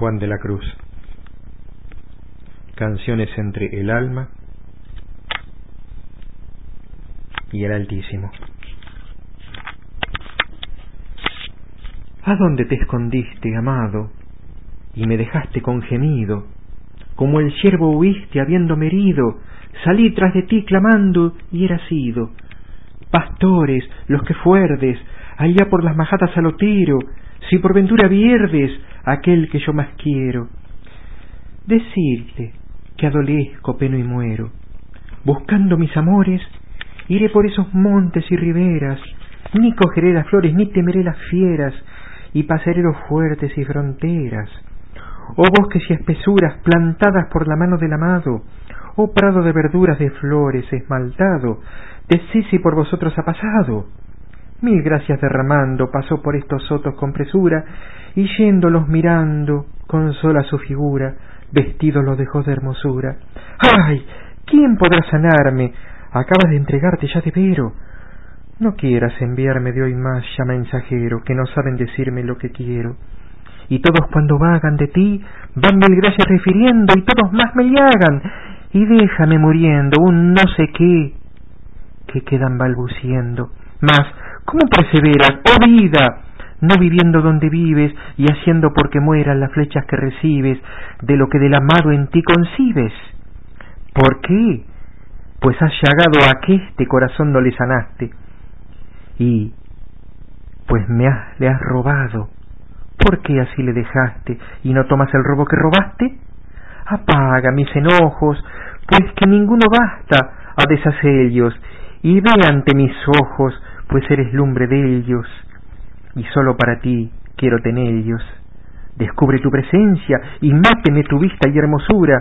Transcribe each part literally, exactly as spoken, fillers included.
Juan de la Cruz. Canciones entre el alma y el Altísimo. ¿A dónde te escondiste, amado, y me dejaste con gemido? Como el ciervo huiste habiéndome herido, salí tras de ti clamando y eras ido. Pastores, los que fuerdes, allá por las majadas salotero, si por ventura vierdes aquel que yo más quiero. Decirte que adolezco, peno y muero, buscando mis amores, iré por esos montes y riberas, ni cogeré las flores, ni temeré las fieras, y pasaré los fuertes y fronteras. Oh bosques y espesuras plantadas por la mano del amado, oh prado de verduras, de flores esmaltado, decid si por vosotros ha pasado. Mil gracias derramando pasó por estos sotos con presura, y yéndolos mirando con sola su figura, vestido lo dejó de hermosura. ¡Ay! ¿Quién podrá sanarme? Acabas de entregarte ya de vero. No quieras enviarme de hoy más ya mensajero, que no saben decirme lo que quiero. Y todos cuando vagan de ti, van mil gracias refiriendo, y todos más me llagan, y déjame muriendo un no sé qué, que quedan balbuciendo. Mas, ¿cómo perseveras, oh vida, no viviendo donde vives, y haciendo porque mueran las flechas que recibes de lo que del amado en ti concibes? ¿Por qué? Pues has llagado a aqueste corazón no le sanaste, y pues me has, le has robado. ¿Por qué así le dejaste y no tomas el robo que robaste? Apaga mis enojos, pues que ninguno basta a deshacellos, y ve ante mis ojos, pues eres lumbre de ellos, y solo para ti quiero tenellos. Descubre tu presencia y máteme tu vista y hermosura.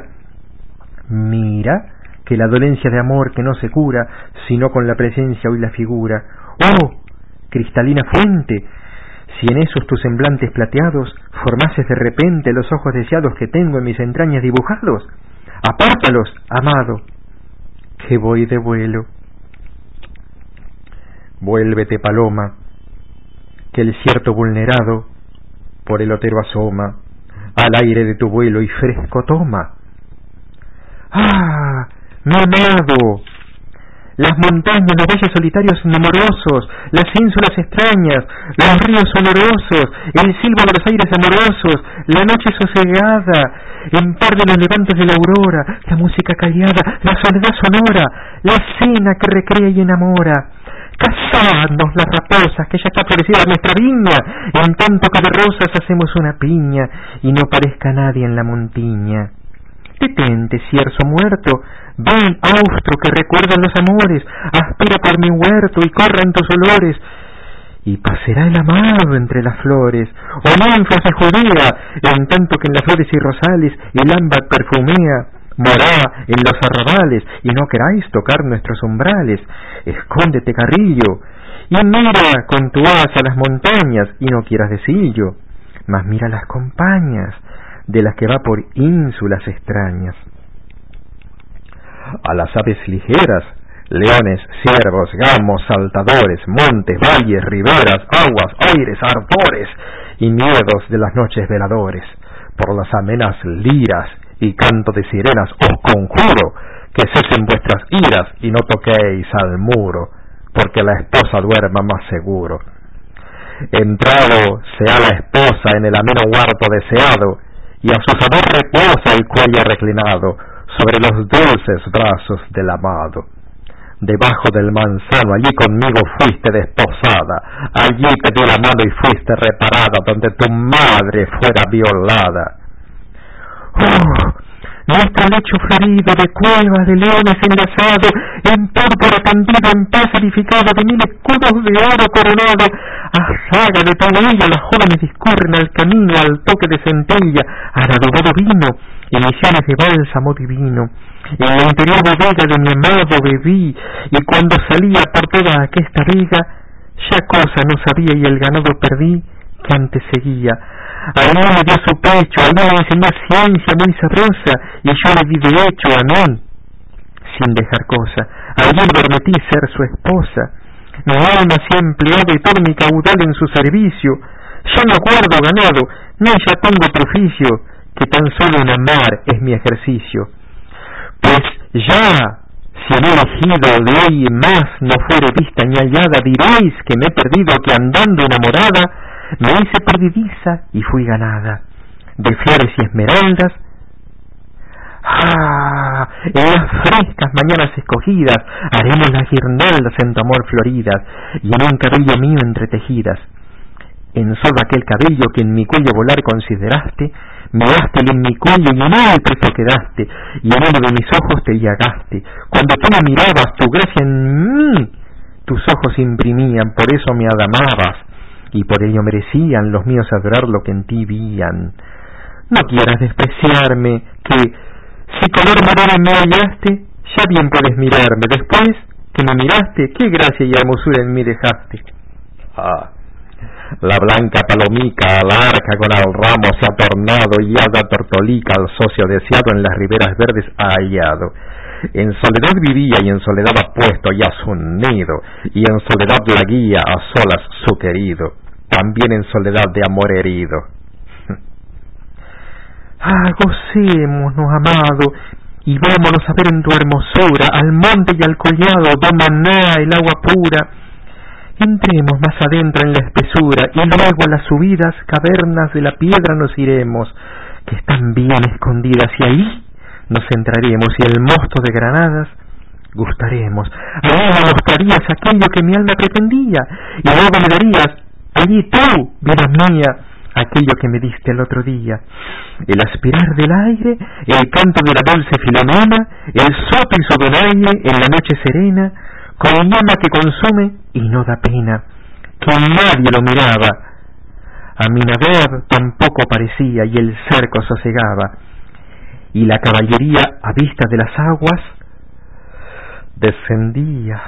Mira que la dolencia de amor que no se cura, sino con la presencia hoy la figura. ¡Oh, cristalina fuente! Si en esos tus semblantes plateados formases de repente los ojos deseados que tengo en mis entrañas dibujados, apártalos, amado, que voy de vuelo. Vuélvete, paloma, que el cierto vulnerado por el otero asoma, al aire de tu vuelo y fresco toma. ¡Ah, mi amado! Las montañas, los valles solitarios nemorosos, las ínsulas extrañas, los ríos olorosos, el silbo de los aires amorosos, la noche sosegada, en par de los levantes de la aurora, la música callada, la soledad sonora, la cena que recrea y enamora. Cazadnos las raposas, que ya está florecida nuestra viña, en tanto que de rosas hacemos una piña, y no parezca nadie en la montiña. Detente, cierzo muerto, ven, austro, que recuerdan los amores, aspira por mi huerto y corran tus olores, y pasará el amado entre las flores, oh ninfas de Judea, en tanto que en las flores y rosales el ámbar perfumea. Morá en los arrabales, y no queráis tocar nuestros umbrales, escóndete, carrillo, y mira con tu asa las montañas, y no quieras decillo, mas mira las compañías de las que va por ínsulas extrañas. A las aves ligeras, leones, ciervos, gamos, saltadores, montes, valles, riberas, aguas, aires, ardores, y miedos de las noches veladores, por las amenas liras y canto de sirenas os conjuro, que cesen vuestras iras y no toquéis al muro, porque la esposa duerma más seguro. Entrado sea la esposa en el ameno huerto deseado, y a su sabor reposa el cuello reclinado sobre los dulces brazos del amado. Debajo del manzano allí conmigo fuiste desposada, allí te di la mano y fuiste reparada donde tu madre fuera violada. ¡Oh! Nuestro lecho florido de cuevas de leones enlazado, en púrpura tendido, en paz edificado, de mil escudos de oro coronado, a saga de toda ella las jóvenes discurren al camino al toque de centella, al adobado vino, emisiones de bálsamo divino. En la interior bodega de mi amado bebí, y cuando salía por toda aquesta vega, ya cosa no sabía y el ganado perdí que antes seguía. Allí me dio su pecho, allí me enseñó ciencia muy sabrosa, y yo le di de hecho amén, sin dejar cosa. Allí prometí ser su esposa. Mi alma se ha empleado y todo mi caudal en su servicio. Yo no guardo ganado, ni ya tengo proficio, que tan solo en amar es mi ejercicio. Pues ya, si en el ejido de hoy más no fuere vista ni hallada, diréis que me he perdido, que andando enamorada me hice perdediza y fui ganada. De flores y esmeraldas, ah, en las frescas mañanas escogidas haremos las guirnaldas en tu amor floridas y en un cabello mío entretejidas. En solo aquel cabello que en mi cuello volar consideraste, mirástele en mi cuello y en él preso quedaste, y en uno de mis ojos te llagaste. Cuando tú me mirabas, tu gracia en mí tus ojos imprimían, por eso me adamabas, y por ello merecían los míos adorar lo que en ti vían. No quieras despreciarme, que si color moreno me hallaste, ya bien puedes mirarme. Después que me miraste, qué gracia y hermosura en mí dejaste. Ah, la blanca palomica al arca con el ramo se ha tornado, y hada tortolica al socio deseado en las riberas verdes ha hallado. En soledad vivía y en soledad ha puesto ya su nido, y en soledad la guía a solas su querido, también en soledad de amor herido. Ah, gocémonos, amado, y vámonos a ver en tu hermosura, al monte y al collado, do maná, el agua pura. Entremos más adentro en la espesura, y luego a las subidas cavernas de la piedra nos iremos, que están bien escondidas, y ahí nos entraremos, y el mosto de granadas gustaremos. Allí me mostrarías aquello que mi alma pretendía, y luego me darías, allí tú, vida mía, aquello que me diste el otro día. El aspirar del aire, el canto de la dulce Filomena, el soplo y su donaire en la noche serena, con llama que consume y no da pena, que nadie lo miraba. Aminadab tampoco parecía, y el cerco sosegaba, y la caballería a vista de las aguas descendía.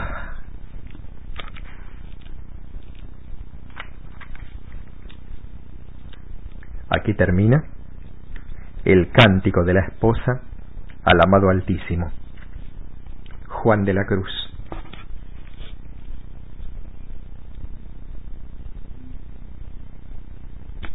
Aquí termina el cántico de la esposa al amado Altísimo. Juan de la Cruz.